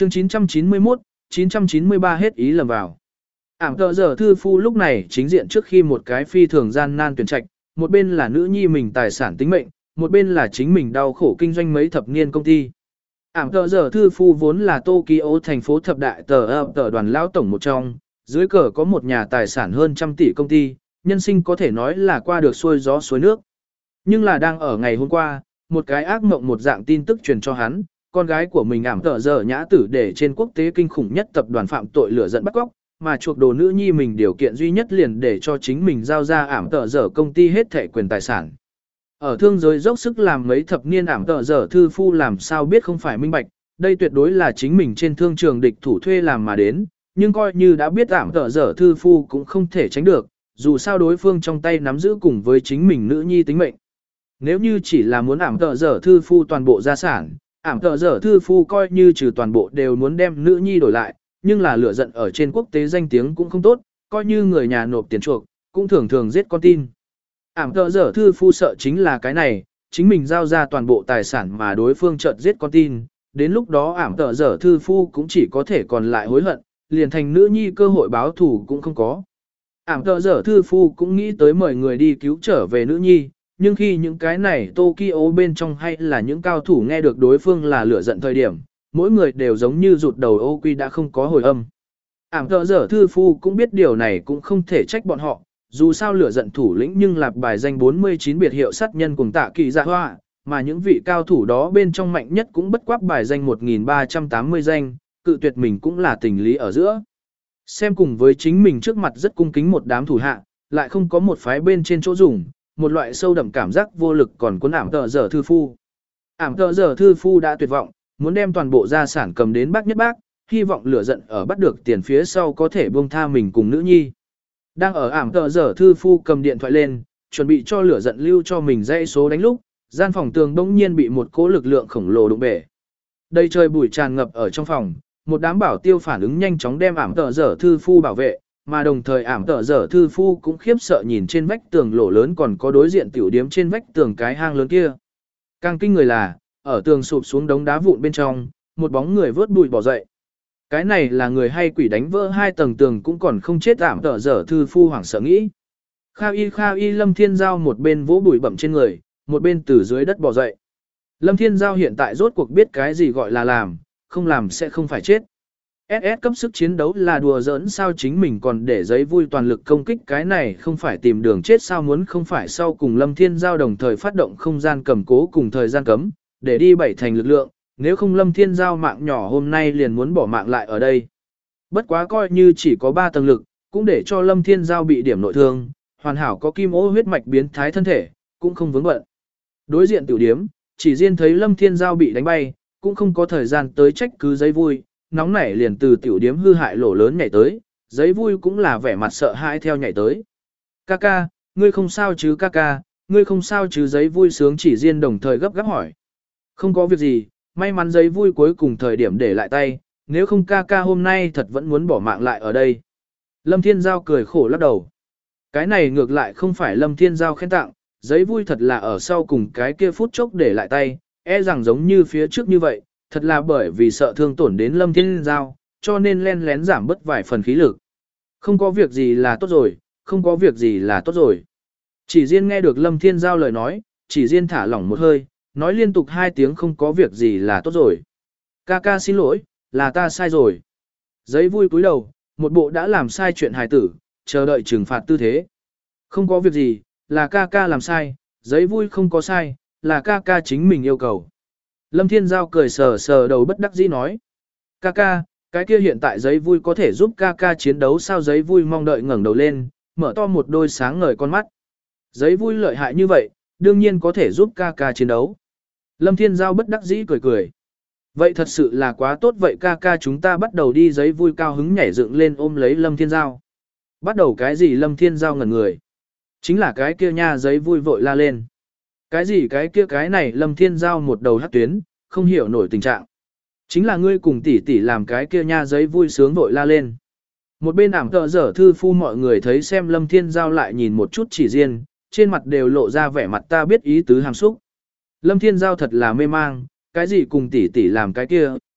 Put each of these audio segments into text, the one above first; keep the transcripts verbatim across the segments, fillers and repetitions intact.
Chương chín trăm chín mươi mốt, chín trăm chín mươi ba hết ý lầm vào. Ảm tợ giờ thư phu lúc này chính diện trước khi một cái phi thường gian nan tuyển trạch, một bên là nữ nhi mình tài sản tính mệnh, một bên là chính mình đau khổ kinh doanh mấy thập niên công ty. Ảm tợ giờ thư phu vốn là Tokyo thành phố thập đại tờ ập tờ đoàn lão tổng một trong, dưới cờ có một nhà tài sản hơn trăm tỷ công ty, nhân sinh có thể nói là qua được xuôi gió suối nước. Nhưng là đang ở ngày hôm qua, một cái ác mộng một dạng tin tức truyền cho hắn, con gái của mình Ảm tợ giờ nhã tử để trên quốc tế kinh khủng nhất tập đoàn phạm tội lửa dẫn bắt cóc, mà chuộc đồ nữ nhi mình điều kiện duy nhất liền để cho chính mình giao ra Ảm tợ giờ công ty hết thảy quyền tài sản. Ở thương giới dốc sức làm mấy thập niên Ảm tợ giờ thư phu làm sao biết không phải minh bạch, đây tuyệt đối là chính mình trên thương trường địch thủ thuê làm mà đến, nhưng coi như đã biết Ảm tợ giờ thư phu cũng không thể tránh được, dù sao đối phương trong tay nắm giữ cùng với chính mình nữ nhi tính mệnh. Nếu như chỉ là muốn Ảm tợ giờ thư phu toàn bộ gia sản, Ảm tợ giờ thư phu coi như trừ toàn bộ đều muốn đem nữ nhi đổi lại, nhưng là lửa giận ở trên quốc tế danh tiếng cũng không tốt, coi như người nhà nộp tiền chuộc, cũng thường thường giết con tin. Ảm tợ giờ thư phu sợ chính là cái này, chính mình giao ra toàn bộ tài sản mà đối phương chợt giết con tin, đến lúc đó ảm tợ giờ thư phu cũng chỉ có thể còn lại hối hận, liền thành nữ nhi cơ hội báo thù cũng không có. Ảm tợ giờ thư phu cũng nghĩ tới mời người đi cứu trở về nữ nhi, nhưng khi những cái này Tokyo bên trong hay là những cao thủ nghe được đối phương là lửa giận thời điểm, mỗi người đều giống như rụt đầu ô quy đã không có hồi âm. Ảm tợ giờ thư phu cũng biết điều này cũng không thể trách bọn họ, dù sao lửa giận thủ lĩnh nhưng lạp bài danh bốn mươi chín biệt hiệu sát nhân cùng tạ kỳ dạ hoa, mà những vị cao thủ đó bên trong mạnh nhất cũng bất quắc bài danh một nghìn ba trăm tám mươi danh, cự tuyệt mình cũng là tình lý ở giữa. Xem cùng với chính mình trước mặt rất cung kính một đám thủ hạ, lại không có một phái bên trên chỗ dùng, một loại sâu đậm cảm giác vô lực còn cuốn ảm tợ giờ thư phu. Ảm tợ giờ thư phu đã tuyệt vọng, muốn đem toàn bộ gia sản cầm đến bác nhất bác, hy vọng lửa giận ở bắt được tiền phía sau có thể buông tha mình cùng nữ nhi. Đang ở ảm tợ giờ thư phu cầm điện thoại lên, chuẩn bị cho lửa giận lưu cho mình dãy số đánh lúc, gian phòng tường bỗng nhiên bị một cỗ lực lượng khổng lồ đụng bể. Đây trời bụi tràn ngập ở trong phòng, một đám bảo tiêu phản ứng nhanh chóng đem ảm tợ giờ thư phu bảo vệ, mà đồng thời ảm tợ giờ thư phu cũng khiếp sợ nhìn trên vách tường lỗ lớn còn có đối diện tiểu điếm trên vách tường cái hang lớn kia. Càng kinh người là, ở tường sụp xuống đống đá vụn bên trong, một bóng người vớt bụi bỏ dậy. Cái này là người hay quỷ đánh vỡ hai tầng tường cũng còn không chết ảm tợ giờ thư phu hoảng sợ nghĩ. Kha y kha y Lâm Thiên Giao một bên vỗ bụi bẩm trên người, một bên từ dưới đất bò dậy. Lâm Thiên Giao hiện tại rốt cuộc biết cái gì gọi là làm, không làm sẽ không phải chết. ét ét cấp sức chiến đấu là đùa giỡn sao chính mình còn để giấy vui toàn lực công kích cái này không phải tìm đường chết sao muốn không phải sau cùng Lâm Thiên Giao đồng thời phát động không gian cầm cố cùng thời gian cấm, để đi bảy thành lực lượng, nếu không Lâm Thiên Giao mạng nhỏ hôm nay liền muốn bỏ mạng lại ở đây. Bất quá coi như chỉ có ba tầng lực, cũng để cho Lâm Thiên Giao bị điểm nội thương, hoàn hảo có kim ô huyết mạch biến thái thân thể, cũng không vướng bận. Đối diện tiểu điếm, chỉ riêng thấy Lâm Thiên Giao bị đánh bay, cũng không có thời gian tới trách cứ giấy vui, nóng nảy liền từ tiểu điếm hư hại lỗ lớn nhảy tới, giấy vui cũng là vẻ mặt sợ hãi theo nhảy tới. Kaka, ngươi không sao chứ Kaka, ngươi không sao chứ giấy vui sướng chỉ riêng đồng thời gấp gáp hỏi. Không có việc gì, may mắn giấy vui cuối cùng thời điểm để lại tay, nếu không Kaka hôm nay thật vẫn muốn bỏ mạng lại ở đây. Lâm Thiên Giao cười khổ lắc đầu. Cái này ngược lại không phải Lâm Thiên Giao khen tặng, giấy vui thật là ở sau cùng cái kia phút chốc để lại tay, e rằng giống như phía trước như vậy, thật là bởi vì sợ thương tổn đến Lâm Thiên Giao, cho nên len lén giảm bớt vài phần khí lực. Không có việc gì là tốt rồi, không có việc gì là tốt rồi. Chỉ riêng nghe được Lâm Thiên Giao lời nói, chỉ riêng thả lỏng một hơi, nói liên tục hai tiếng không có việc gì là tốt rồi. Kaka xin lỗi, là ta sai rồi. Giấy vui cúi đầu, một bộ đã làm sai chuyện hài tử, chờ đợi trừng phạt tư thế. Không có việc gì, là Kaka làm sai, giấy vui không có sai, là Kaka chính mình yêu cầu. Lâm Thiên Giao cười sờ sờ đầu bất đắc dĩ nói. Kaka, cái kia hiện tại giấy vui có thể giúp Kaka chiến đấu sao giấy vui mong đợi ngẩng đầu lên, mở to một đôi sáng ngời con mắt. Giấy vui lợi hại như vậy, đương nhiên có thể giúp Kaka chiến đấu. Lâm Thiên Giao bất đắc dĩ cười cười. Vậy thật sự là quá tốt vậy Kaka chúng ta bắt đầu đi giấy vui cao hứng nhảy dựng lên ôm lấy Lâm Thiên Giao. Bắt đầu cái gì Lâm Thiên Giao ngẩn người. Chính là cái kia nha giấy vui vội la lên. Cái gì cái kia cái này Lâm Thiên Giao một đầu hất tuyến, không hiểu nổi tình trạng. Chính là ngươi cùng tỷ tỷ làm cái kia nha giấy vui sướng vội la lên. Một bên ảm tợ dở thư phu mọi người thấy xem Lâm Thiên Giao lại nhìn một chút chỉ riêng, trên mặt đều lộ ra vẻ mặt ta biết ý tứ hàm xúc. Lâm Thiên Giao thật là mê mang, cái gì cùng tỷ tỷ làm cái kia,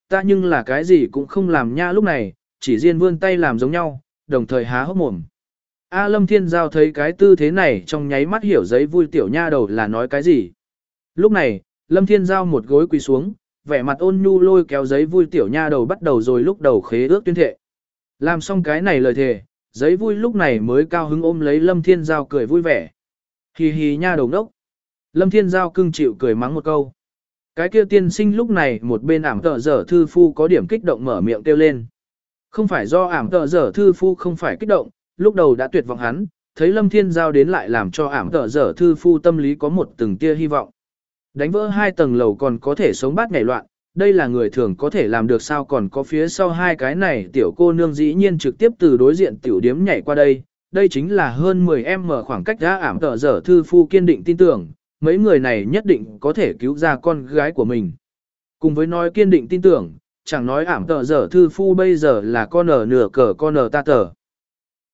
ta nhưng là cái gì cũng không làm nha lúc này, chỉ riêng vươn tay làm giống nhau, đồng thời há hốc mồm. A Lâm Thiên Giao thấy cái tư thế này trong nháy mắt hiểu giấy vui tiểu nha đầu là nói cái gì. Lúc này, Lâm Thiên Giao một gối quỳ xuống, vẻ mặt ôn nhu lôi kéo giấy vui tiểu nha đầu bắt đầu rồi lúc đầu khế ước tuyên thệ. Làm xong cái này lời thề, giấy vui lúc này mới cao hứng ôm lấy Lâm Thiên Giao cười vui vẻ. Hì hì nha đầu đốc. Lâm Thiên Giao cưng chịu cười mắng một câu. Cái kia tiên sinh lúc này một bên ảm tợ dở thư phu có điểm kích động mở miệng kêu lên. Không phải do ảm tợ dở thư phu không phải kích động, lúc đầu đã tuyệt vọng hắn, thấy Lâm Thiên Giao đến lại làm cho ảm tợ dở thư phu tâm lý có một từng tia hy vọng. Đánh vỡ hai tầng lầu còn có thể sống bát nhảy loạn, đây là người thường có thể làm được sao còn có phía sau hai cái này tiểu cô nương dĩ nhiên trực tiếp từ đối diện tiểu điếm nhảy qua đây. Đây chính là hơn mười em mở khoảng cách ra ảm tợ dở thư phu kiên định tin tưởng, mấy người này nhất định có thể cứu ra con gái của mình. Cùng với nói kiên định tin tưởng, chẳng nói ảm tợ dở thư phu bây giờ là con ở nửa cờ con ở ta tờ.